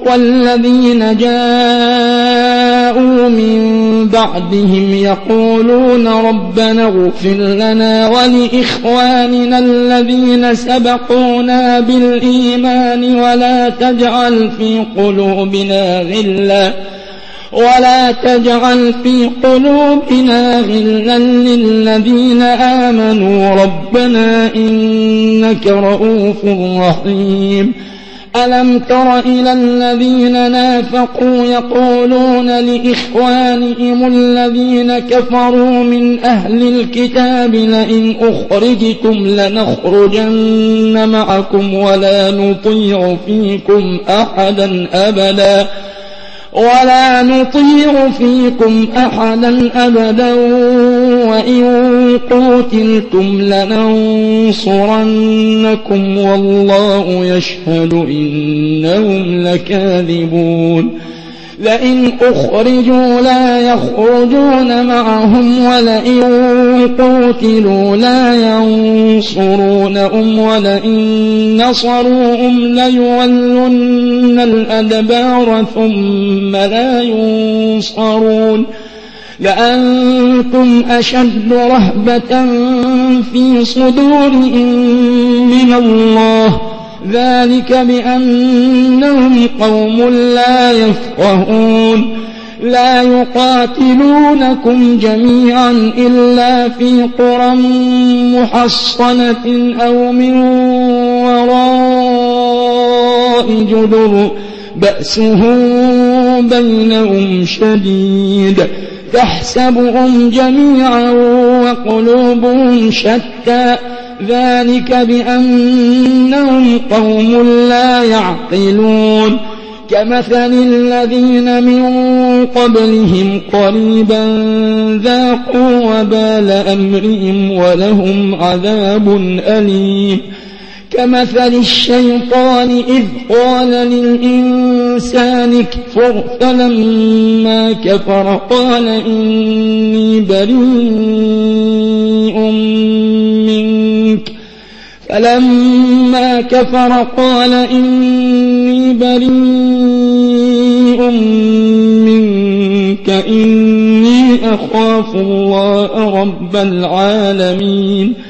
والذين جاءوا من بعدهم يقولون ربنا اغفر لنا ولإخواننا الذين سبقونا بالإيمان ولا تجعل في قلوبنا غلا للذين آمنوا ربنا إنك رؤوف رحيم. ألم تر إلى الذين نافقوا يقولون لإخوانهم الذين كفروا من أهل الكتاب لئن أخرجتم لنخرجن معكم ولا نطيع فيكم أحدا أبدا وإن قتلتم لننصرنكم والله يشهد إنهم لكاذبون. لئن أخرجوا لا يخرجون معهم ولئن قتلوا لا ينصرونهم ولئن نصروهم ليولن الأدبار ثم لا ينصرون. لأنتم أشد رهبة في صدورهم من الله ذلك بأنهم قوم لا يفقهون. لا يقاتلونكم جميعا إلا في قرى محصنة أو من وراء جدر بأسهم بينهم شديد تحسبهم جميعا وقلوبهم شتى ذلك بأنهم قوم لا يعقلون. كمثل الذين من قبلهم قريبا ذاقوا وبال أمرهم ولهم عذاب أليم. كمثل الشيطان إذ قال للإنسان اكفر فلما كفر قال إني بريء منك إني أخاف الله رب العالمين.